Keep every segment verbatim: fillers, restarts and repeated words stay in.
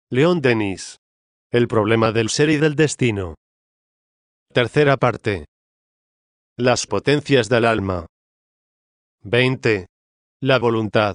Leon Denis. El problema del ser y del destino. Tercera parte. Las potencias del alma. veinte. La voluntad.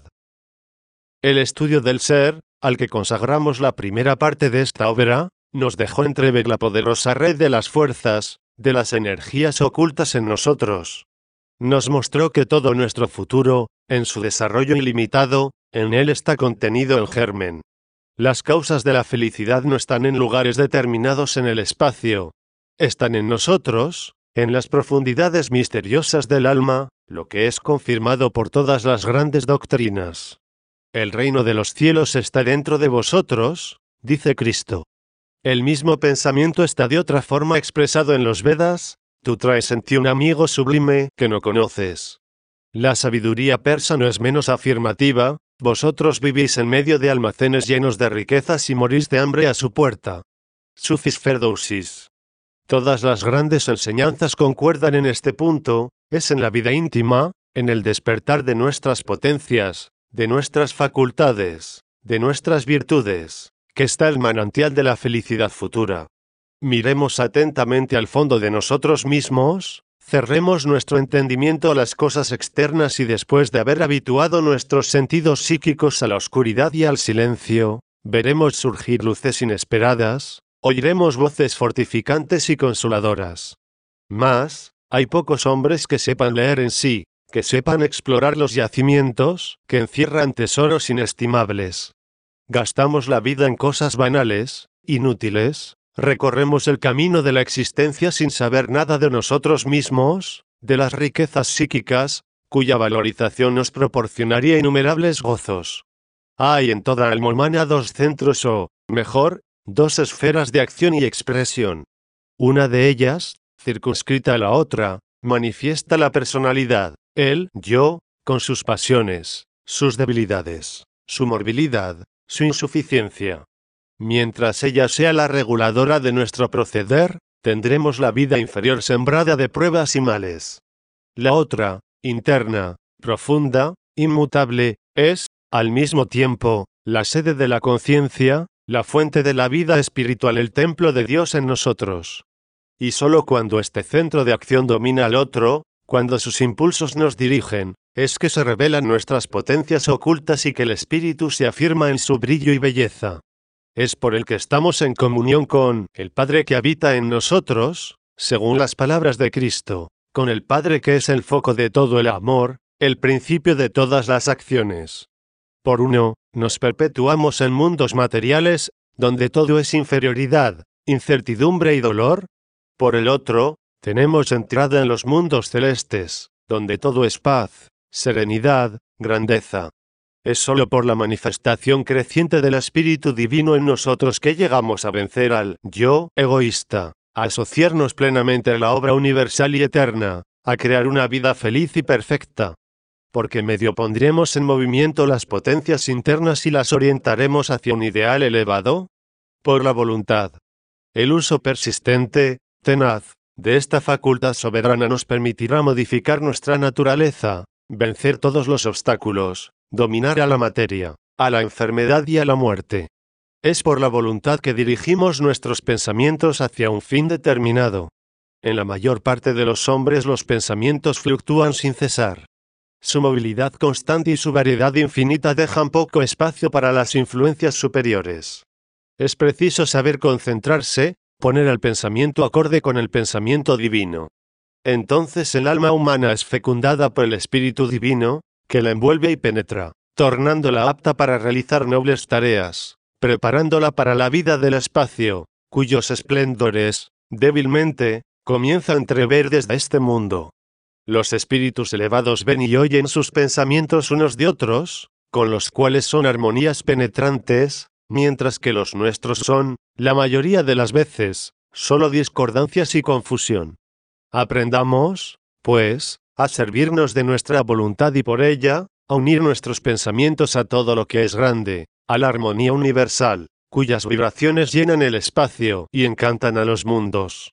El estudio del ser, al que consagramos la primera parte de esta obra, nos dejó entrever la poderosa red de las fuerzas, de las energías ocultas en nosotros. Nos mostró que todo nuestro futuro, en su desarrollo ilimitado, en él está contenido el germen. Las causas de la felicidad no están en lugares determinados en el espacio. Están en nosotros, en las profundidades misteriosas del alma, lo que es confirmado por todas las grandes doctrinas. El reino de los cielos está dentro de vosotros, dice Cristo. El mismo pensamiento está de otra forma expresado en los Vedas: tú traes en ti un amigo sublime que no conoces. La sabiduría persa no es menos afirmativa: vosotros vivís en medio de almacenes llenos de riquezas y morís de hambre a su puerta. Sufis Ferdowsis. Todas las grandes enseñanzas concuerdan en este punto: es en la vida íntima, en el despertar de nuestras potencias, de nuestras facultades, de nuestras virtudes, que está el manantial de la felicidad futura. Miremos atentamente al fondo de nosotros mismos, cerremos nuestro entendimiento a las cosas externas y después de haber habituado nuestros sentidos psíquicos a la oscuridad y al silencio, veremos surgir luces inesperadas, oiremos voces fortificantes y consoladoras. Mas, hay pocos hombres que sepan leer en sí, que sepan explorar los yacimientos, que encierran tesoros inestimables. Gastamos la vida en cosas banales, inútiles, recorremos el camino de la existencia sin saber nada de nosotros mismos, de las riquezas psíquicas, cuya valorización nos proporcionaría innumerables gozos. Hay en toda alma humana dos centros o, mejor, dos esferas de acción y expresión. Una de ellas, circunscrita a la otra, manifiesta la personalidad, el yo, con sus pasiones, sus debilidades, su morbilidad, su insuficiencia. Mientras ella sea la reguladora de nuestro proceder, tendremos la vida inferior sembrada de pruebas y males. La otra, interna, profunda, inmutable, es, al mismo tiempo, la sede de la conciencia, la fuente de la vida espiritual, el templo de Dios en nosotros. Y sólo cuando este centro de acción domina al otro, cuando sus impulsos nos dirigen, es que se revelan nuestras potencias ocultas y que el espíritu se afirma en su brillo y belleza. Es por el que estamos en comunión con el Padre que habita en nosotros, según las palabras de Cristo, con el Padre que es el foco de todo el amor, el principio de todas las acciones. Por uno, nos perpetuamos en mundos materiales, donde todo es inferioridad, incertidumbre y dolor. Por el otro, tenemos entrada en los mundos celestes, donde todo es paz, serenidad, grandeza. Es sólo por la manifestación creciente del Espíritu Divino en nosotros que llegamos a vencer al yo egoísta, a asociarnos plenamente a la obra universal y eterna, a crear una vida feliz y perfecta. Porque medio pondremos en movimiento las potencias internas y las orientaremos hacia un ideal elevado. Por la voluntad. El uso persistente, tenaz, de esta facultad soberana nos permitirá modificar nuestra naturaleza, vencer todos los obstáculos, dominar a la materia, a la enfermedad y a la muerte. Es por la voluntad que dirigimos nuestros pensamientos hacia un fin determinado. En la mayor parte de los hombres los pensamientos fluctúan sin cesar. Su movilidad constante y su variedad infinita dejan poco espacio para las influencias superiores. Es preciso saber concentrarse, poner el pensamiento acorde con el pensamiento divino. Entonces el alma humana es fecundada por el Espíritu Divino, que la envuelve y penetra, tornándola apta para realizar nobles tareas, preparándola para la vida del espacio, cuyos esplendores, débilmente, comienza a entrever desde este mundo. Los espíritus elevados ven y oyen sus pensamientos unos de otros, con los cuales son armonías penetrantes, mientras que los nuestros son, la mayoría de las veces, solo discordancias y confusión. Aprendamos, pues, a servirnos de nuestra voluntad y por ella, a unir nuestros pensamientos a todo lo que es grande, a la armonía universal, cuyas vibraciones llenan el espacio y encantan a los mundos.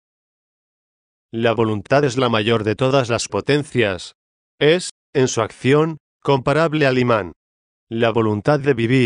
La voluntad es la mayor de todas las potencias. Es, en su acción, comparable al imán. La voluntad de vivir,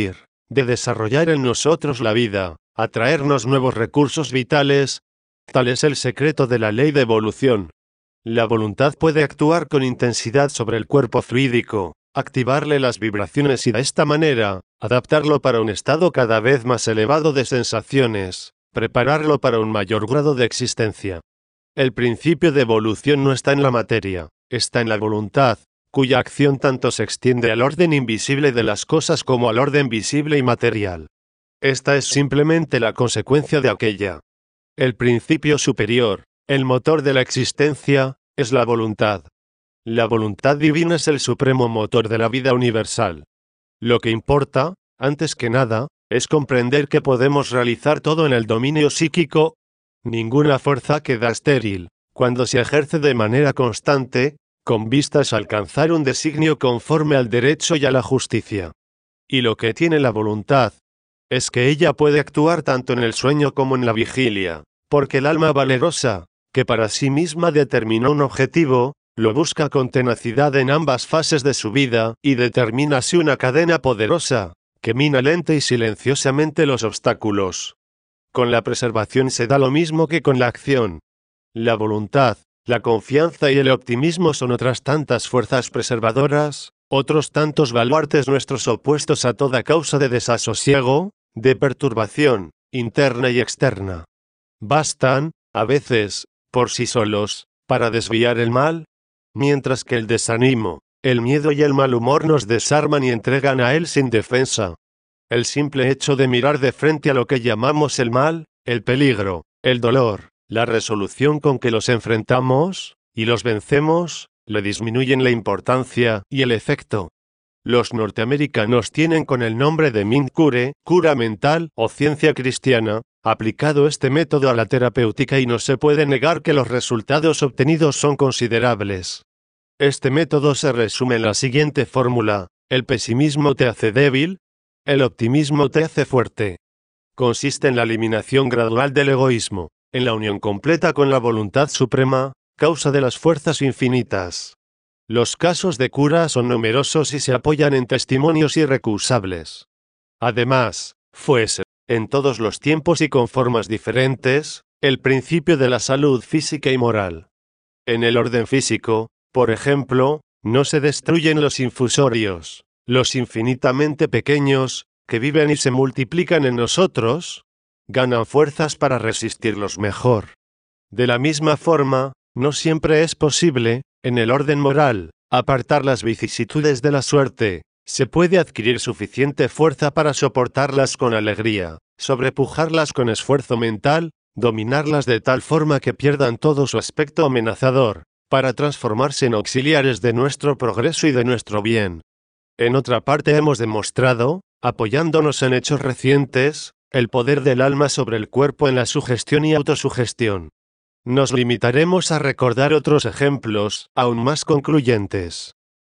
de desarrollar en nosotros la vida, atraernos nuevos recursos vitales. Tal es el secreto de la ley de evolución. La voluntad puede actuar con intensidad sobre el cuerpo fluídico, activarle las vibraciones y de esta manera, adaptarlo para un estado cada vez más elevado de sensaciones, prepararlo para un mayor grado de existencia. El principio de evolución no está en la materia, está en la voluntad, cuya acción tanto se extiende al orden invisible de las cosas como al orden visible y material. Esta es simplemente la consecuencia de aquella. El principio superior, el motor de la existencia, es la voluntad. La voluntad divina es el supremo motor de la vida universal. Lo que importa, antes que nada, es comprender que podemos realizar todo en el dominio psíquico. Ninguna fuerza queda estéril, cuando se ejerce de manera constante, con vistas a alcanzar un designio conforme al derecho y a la justicia. Y lo que tiene la voluntad, es que ella puede actuar tanto en el sueño como en la vigilia, porque el alma valerosa, que para sí misma determinó un objetivo, lo busca con tenacidad en ambas fases de su vida, y determina así una cadena poderosa, que mina lenta y silenciosamente los obstáculos. Con la preservación se da lo mismo que con la acción. La voluntad, la confianza y el optimismo son otras tantas fuerzas preservadoras, otros tantos baluartes nuestros opuestos a toda causa de desasosiego, de perturbación, interna y externa. Bastan, a veces, por sí solos, para desviar el mal, mientras que el desánimo, el miedo y el mal humor nos desarman y entregan a él sin defensa. El simple hecho de mirar de frente a lo que llamamos el mal, el peligro, el dolor, la resolución con que los enfrentamos, y los vencemos, le disminuyen la importancia y el efecto. Los norteamericanos tienen con el nombre de Mind Cure, cura mental o ciencia cristiana, aplicado este método a la terapéutica y no se puede negar que los resultados obtenidos son considerables. Este método se resume en la siguiente fórmula: el pesimismo te hace débil, el optimismo te hace fuerte. Consiste en la eliminación gradual del egoísmo, en la unión completa con la voluntad suprema, causa de las fuerzas infinitas. Los casos de cura son numerosos y se apoyan en testimonios irrecusables. Además, fuese, en todos los tiempos y con formas diferentes, el principio de la salud física y moral. En el orden físico, por ejemplo, no se destruyen los infusorios, los infinitamente pequeños, que viven y se multiplican en nosotros, ganan fuerzas para resistirlos mejor. De la misma forma, no siempre es posible, en el orden moral, apartar las vicisitudes de la suerte. Se puede adquirir suficiente fuerza para soportarlas con alegría, sobrepujarlas con esfuerzo mental, dominarlas de tal forma que pierdan todo su aspecto amenazador, para transformarse en auxiliares de nuestro progreso y de nuestro bien. En otra parte hemos demostrado, apoyándonos en hechos recientes, el poder del alma sobre el cuerpo en la sugestión y autosugestión. Nos limitaremos a recordar otros ejemplos, aún más concluyentes.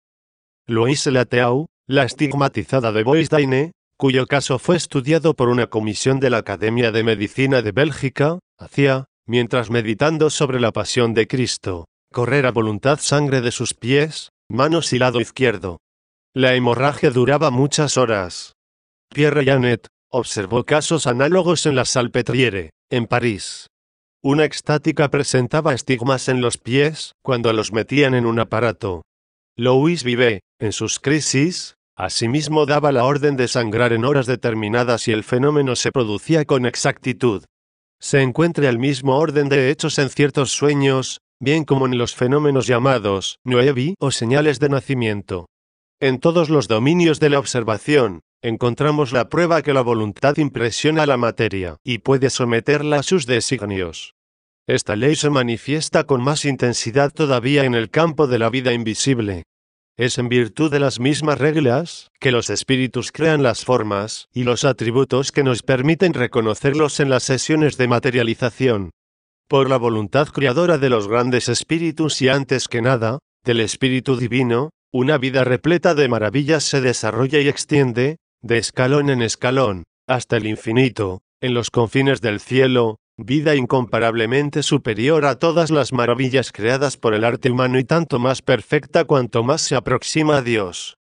Louise Lateau, la estigmatizada de Boisdaine, cuyo caso fue estudiado por una comisión de la Academia de Medicina de Bélgica, hacía, mientras meditando sobre la pasión de Cristo, correr a voluntad sangre de sus pies, manos y lado izquierdo. La hemorragia duraba muchas horas. Pierre Janet observó casos análogos en la Salpêtrière, en París. Una extática presentaba estigmas en los pies cuando los metían en un aparato. Louise Vive, en sus crisis, asimismo daba la orden de sangrar en horas determinadas y el fenómeno se producía con exactitud. Se encuentra el mismo orden de hechos en ciertos sueños, bien como en los fenómenos llamados nuevi o señales de nacimiento. En todos los dominios de la observación, encontramos la prueba que la voluntad impresiona la materia y puede someterla a sus designios. Esta ley se manifiesta con más intensidad todavía en el campo de la vida invisible. Es en virtud de las mismas reglas que los espíritus crean las formas y los atributos que nos permiten reconocerlos en las sesiones de materialización. Por la voluntad creadora de los grandes espíritus y antes que nada, del Espíritu Divino, una vida repleta de maravillas se desarrolla y extiende, de escalón en escalón, hasta el infinito, en los confines del cielo, vida incomparablemente superior a todas las maravillas creadas por el arte humano y tanto más perfecta cuanto más se aproxima a Dios.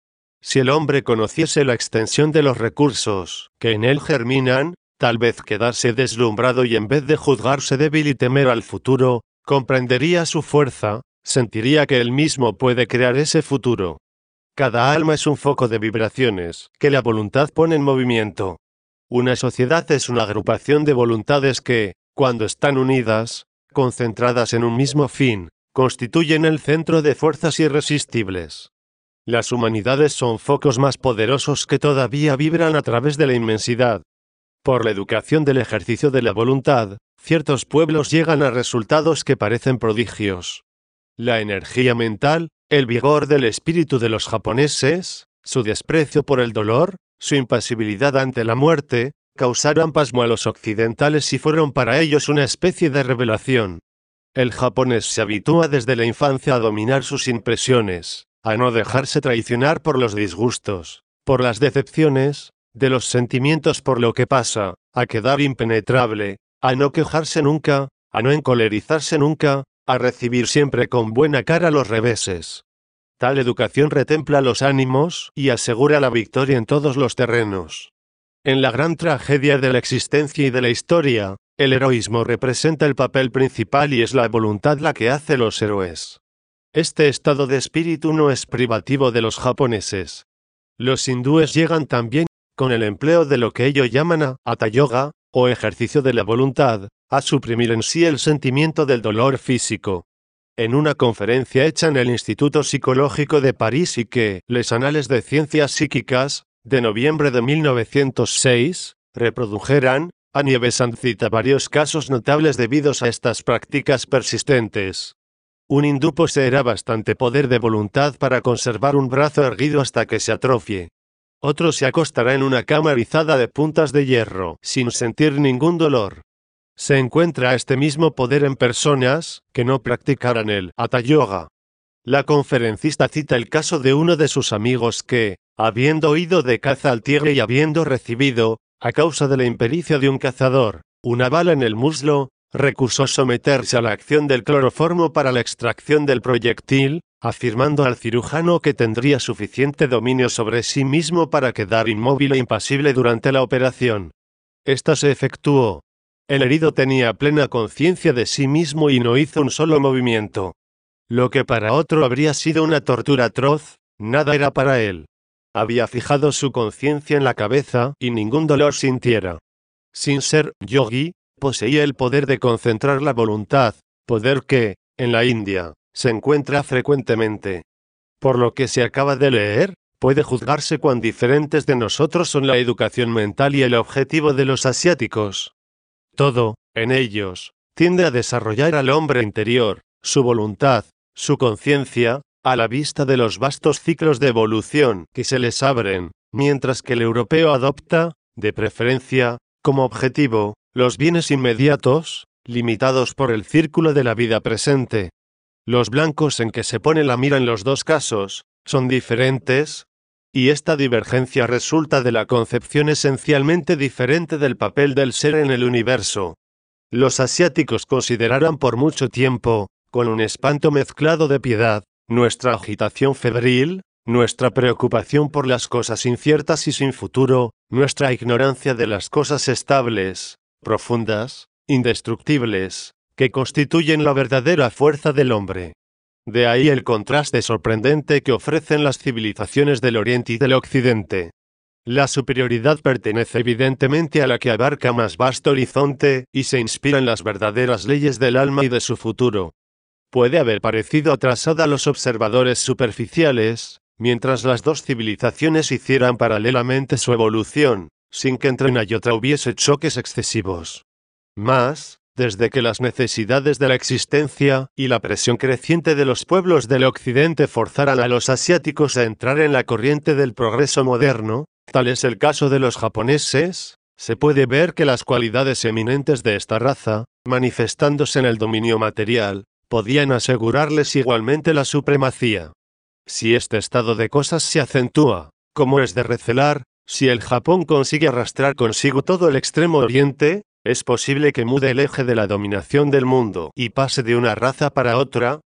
Si el hombre conociese la extensión de los recursos que en él germinan, tal vez quedase deslumbrado y en vez de juzgarse débil y temer al futuro, comprendería su fuerza, sentiría que él mismo puede crear ese futuro. Cada alma es un foco de vibraciones que la voluntad pone en movimiento. Una sociedad es una agrupación de voluntades que, cuando están unidas, concentradas en un mismo fin, constituyen el centro de fuerzas irresistibles. Las humanidades son focos más poderosos que todavía vibran a través de la inmensidad. Por la educación del ejercicio de la voluntad, ciertos pueblos llegan a resultados que parecen prodigios. La energía mental, el vigor del espíritu de los japoneses, su desprecio por el dolor, su impasibilidad ante la muerte, causaron pasmo a los occidentales y fueron para ellos una especie de revelación. El japonés se habitúa desde la infancia a dominar sus impresiones, a no dejarse traicionar por los disgustos, por las decepciones, de los sentimientos por lo que pasa, a quedar impenetrable, a no quejarse nunca, a no encolerizarse nunca, a recibir siempre con buena cara los reveses. Tal educación retempla los ánimos y asegura la victoria en todos los terrenos. En la gran tragedia de la existencia y de la historia, el heroísmo representa el papel principal y es la voluntad la que hace los héroes. Este estado de espíritu no es privativo de los japoneses. Los hindúes llegan también, con el empleo de lo que ellos llaman hatha yoga, o ejercicio de la voluntad, a suprimir en sí el sentimiento del dolor físico. En una conferencia hecha en el Instituto Psicológico de París y que, Les Anales de Ciencias Psíquicas, de noviembre de mil novecientos seis, reprodujeran, Nievesan cita varios casos notables debidos a estas prácticas persistentes. Un hindú poseerá bastante poder de voluntad para conservar un brazo erguido hasta que se atrofie. Otro se acostará en una cama erizada de puntas de hierro, sin sentir ningún dolor. Se encuentra este mismo poder en personas que no practicaran el hatha yoga. La conferencista cita el caso de uno de sus amigos que, habiendo ido de caza al tigre y habiendo recibido, a causa de la impericia de un cazador, una bala en el muslo, recusó someterse a la acción del cloroformo para la extracción del proyectil, afirmando al cirujano que tendría suficiente dominio sobre sí mismo para quedar inmóvil e impasible durante la operación. Esta se efectuó. El herido tenía plena conciencia de sí mismo y no hizo un solo movimiento. Lo que para otro habría sido una tortura atroz, nada era para él. Había fijado su conciencia en la cabeza y ningún dolor sintiera. Sin ser yogi, poseía el poder de concentrar la voluntad, poder que, en la India, se encuentra frecuentemente. Por lo que se acaba de leer, puede juzgarse cuán diferentes de nosotros son la educación mental y el objetivo de los asiáticos. Todo, en ellos, tiende a desarrollar al hombre interior, su voluntad, su conciencia, a la vista de los vastos ciclos de evolución que se les abren, mientras que el europeo adopta, de preferencia, como objetivo, los bienes inmediatos, limitados por el círculo de la vida presente. Los blancos en que se pone la mira en los dos casos, son diferentes, y esta divergencia resulta de la concepción esencialmente diferente del papel del ser en el universo. Los asiáticos consideraron por mucho tiempo, con un espanto mezclado de piedad, nuestra agitación febril, nuestra preocupación por las cosas inciertas y sin futuro, nuestra ignorancia de las cosas estables, profundas, indestructibles, que constituyen la verdadera fuerza del hombre. De ahí el contraste sorprendente que ofrecen las civilizaciones del Oriente y del Occidente. La superioridad pertenece evidentemente a la que abarca más vasto horizonte y se inspira en las verdaderas leyes del alma y de su futuro. Puede haber parecido atrasada a los observadores superficiales, mientras las dos civilizaciones hicieran paralelamente su evolución, sin que entre una y otra hubiese choques excesivos. Mas, desde que las necesidades de la existencia y la presión creciente de los pueblos del Occidente forzaran a los asiáticos a entrar en la corriente del progreso moderno, tal es el caso de los japoneses, se puede ver que las cualidades eminentes de esta raza, manifestándose en el dominio material, podían asegurarles igualmente la supremacía. Si este estado de cosas se acentúa, como es de recelar, si el Japón consigue arrastrar consigo todo el extremo oriente, es posible que mude el eje de la dominación del mundo y pase de una raza para otra,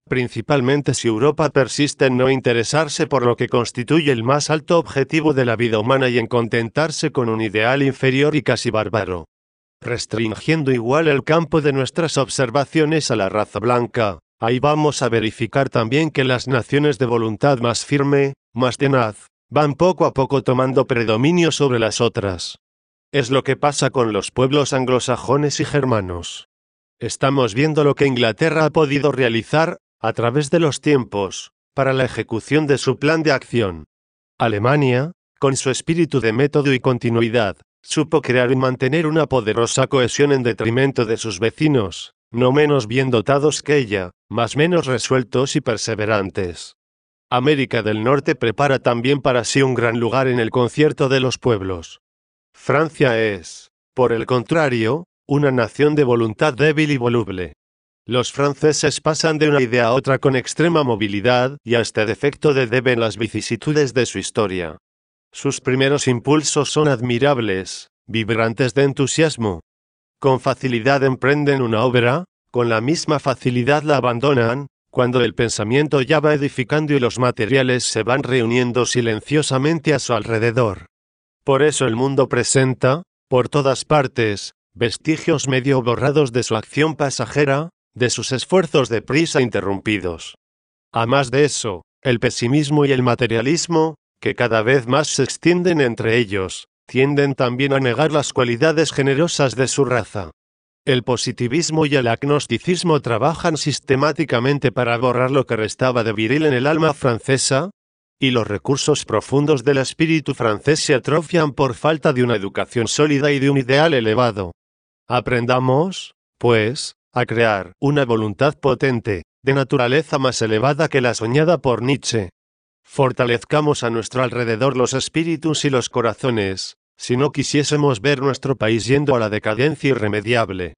principalmente si Europa persiste en no interesarse por lo que constituye el más alto objetivo de la vida humana y en contentarse con un ideal inferior y casi bárbaro. Restringiendo igual el campo de nuestras observaciones a la raza blanca, ahí vamos a verificar también que las naciones de voluntad más firme, más tenaz, van poco a poco tomando predominio sobre las otras. Es lo que pasa con los pueblos anglosajones y germanos. Estamos viendo lo que Inglaterra ha podido realizar, a través de los tiempos, para la ejecución de su plan de acción. Alemania, con su espíritu de método y continuidad, supo crear y mantener una poderosa cohesión en detrimento de sus vecinos, no menos bien dotados que ella, mas menos resueltos y perseverantes. América del Norte prepara también para sí un gran lugar en el concierto de los pueblos. Francia es, por el contrario, una nación de voluntad débil y voluble. Los franceses pasan de una idea a otra con extrema movilidad y a este defecto de deben las vicisitudes de su historia. Sus primeros impulsos son admirables, vibrantes de entusiasmo. Con facilidad emprenden una obra, con la misma facilidad la abandonan, cuando el pensamiento ya va edificando y los materiales se van reuniendo silenciosamente a su alrededor. Por eso el mundo presenta, por todas partes, vestigios medio borrados de su acción pasajera, de sus esfuerzos de prisa interrumpidos. A más de eso, el pesimismo y el materialismo, que cada vez más se extienden entre ellos, tienden también a negar las cualidades generosas de su raza. El positivismo y el agnosticismo trabajan sistemáticamente para borrar lo que restaba de viril en el alma francesa, y los recursos profundos del espíritu francés se atrofian por falta de una educación sólida y de un ideal elevado. Aprendamos, pues, a crear una voluntad potente, de naturaleza más elevada que la soñada por Nietzsche. Fortalezcamos a nuestro alrededor los espíritus y los corazones, si no quisiésemos ver nuestro país yendo a la decadencia irremediable.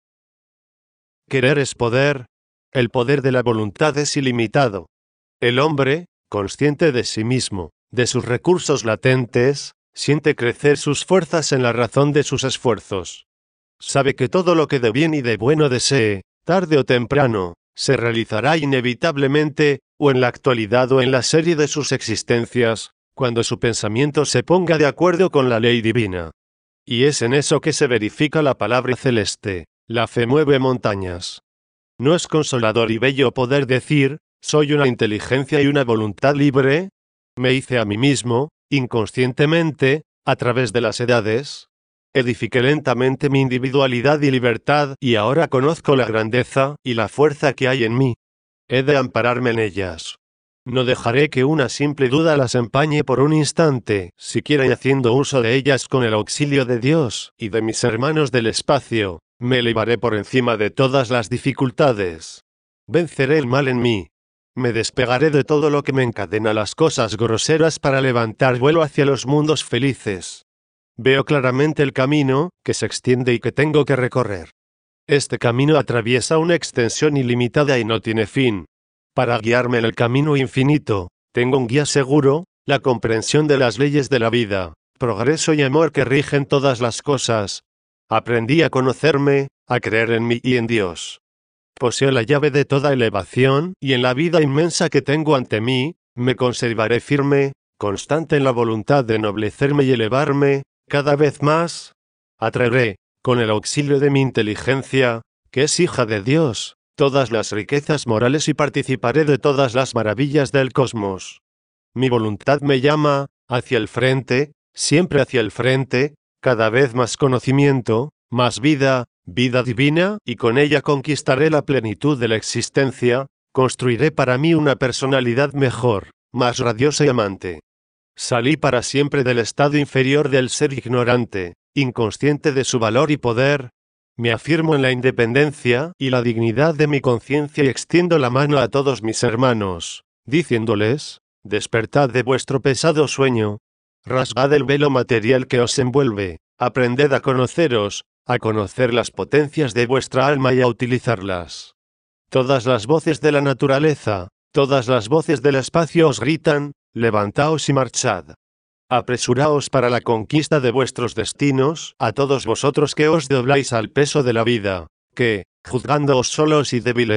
Querer es poder. El poder de la voluntad es ilimitado. El hombre, consciente de sí mismo, de sus recursos latentes, siente crecer sus fuerzas en la razón de sus esfuerzos. Sabe que todo lo que de bien y de bueno desee, tarde o temprano, se realizará inevitablemente, o en la actualidad o en la serie de sus existencias, cuando su pensamiento se ponga de acuerdo con la ley divina. Y es en eso que se verifica la palabra celeste, la fe mueve montañas. ¿No es consolador y bello poder decir, soy una inteligencia y una voluntad libre? Me hice a mí mismo, inconscientemente, a través de las edades. Edifiqué lentamente mi individualidad y libertad y ahora conozco la grandeza y la fuerza que hay en mí. He de ampararme en ellas. No dejaré que una simple duda las empañe por un instante, siquiera y haciendo uso de ellas con el auxilio de Dios y de mis hermanos del espacio, me elevaré por encima de todas las dificultades. Venceré el mal en mí. Me despegaré de todo lo que me encadena las cosas groseras para levantar vuelo hacia los mundos felices. Veo claramente el camino que se extiende y que tengo que recorrer. Este camino atraviesa una extensión ilimitada y no tiene fin. Para guiarme en el camino infinito, tengo un guía seguro, la comprensión de las leyes de la vida, progreso y amor que rigen todas las cosas. Aprendí a conocerme, a creer en mí y en Dios. Poseo la llave de toda elevación, y en la vida inmensa que tengo ante mí, me conservaré firme, constante en la voluntad de ennoblecerme y elevarme, cada vez más. Atraeré, con el auxilio de mi inteligencia, que es hija de Dios, todas las riquezas morales y participaré de todas las maravillas del cosmos. Mi voluntad me llama, hacia el frente, siempre hacia el frente, cada vez más conocimiento, más vida, vida divina, y con ella conquistaré la plenitud de la existencia, construiré para mí una personalidad mejor, más radiosa y amante. Salí para siempre del estado inferior del ser ignorante, inconsciente de su valor y poder. Me afirmo en la independencia y la dignidad de mi conciencia y extiendo la mano a todos mis hermanos, diciéndoles, despertad de vuestro pesado sueño, rasgad el velo material que os envuelve, aprended a conoceros, a conocer las potencias de vuestra alma y a utilizarlas. Todas las voces de la naturaleza, todas las voces del espacio os gritan, levantaos y marchad. Apresuraos para la conquista de vuestros destinos, a todos vosotros que os dobláis al peso de la vida, que, juzgándoos solos y débiles,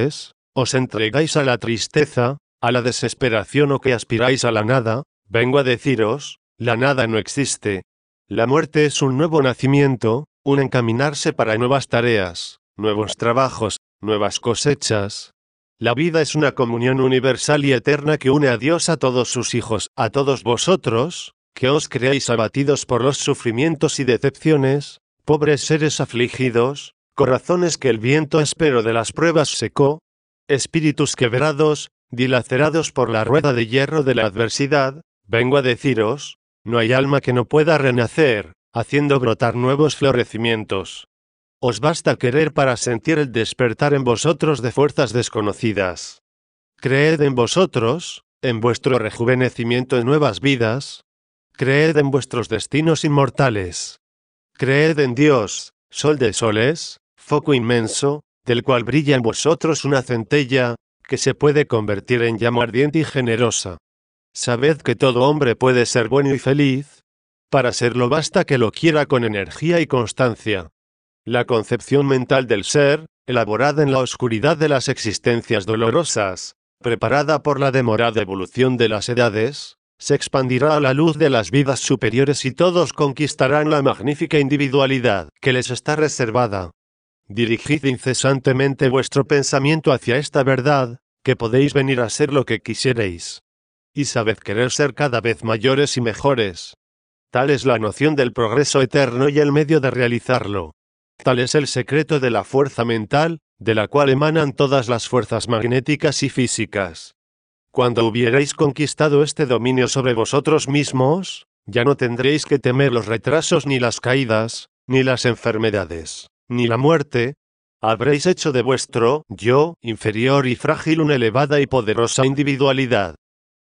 os entregáis a la tristeza, a la desesperación o que aspiráis a la nada, vengo a deciros, la nada no existe. La muerte es un nuevo nacimiento, un encaminarse para nuevas tareas, nuevos trabajos, nuevas cosechas. La vida es una comunión universal y eterna que une a Dios a todos sus hijos, a todos vosotros, que os creáis abatidos por los sufrimientos y decepciones, pobres seres afligidos, corazones que el viento áspero de las pruebas secó, espíritus quebrados, dilacerados por la rueda de hierro de la adversidad, vengo a deciros, no hay alma que no pueda renacer, haciendo brotar nuevos florecimientos. Os basta querer para sentir el despertar en vosotros de fuerzas desconocidas. Creed en vosotros, en vuestro rejuvenecimiento en nuevas vidas. Creed en vuestros destinos inmortales. Creed en Dios, sol de soles, foco inmenso, del cual brilla en vosotros una centella, que se puede convertir en llama ardiente y generosa. Sabed que todo hombre puede ser bueno y feliz. Para serlo basta que lo quiera con energía y constancia. La concepción mental del ser, elaborada en la oscuridad de las existencias dolorosas, preparada por la demorada evolución de las edades, se expandirá a la luz de las vidas superiores y todos conquistarán la magnífica individualidad que les está reservada. Dirigid incesantemente vuestro pensamiento hacia esta verdad, que podéis venir a ser lo que quisierais. Y sabed querer ser cada vez mayores y mejores. Tal es la noción del progreso eterno y el medio de realizarlo. Tal es el secreto de la fuerza mental, de la cual emanan todas las fuerzas magnéticas y físicas. Cuando hubierais conquistado este dominio sobre vosotros mismos, ya no tendréis que temer los retrasos ni las caídas, ni las enfermedades, ni la muerte. Habréis hecho de vuestro yo inferior y frágil una elevada y poderosa individualidad,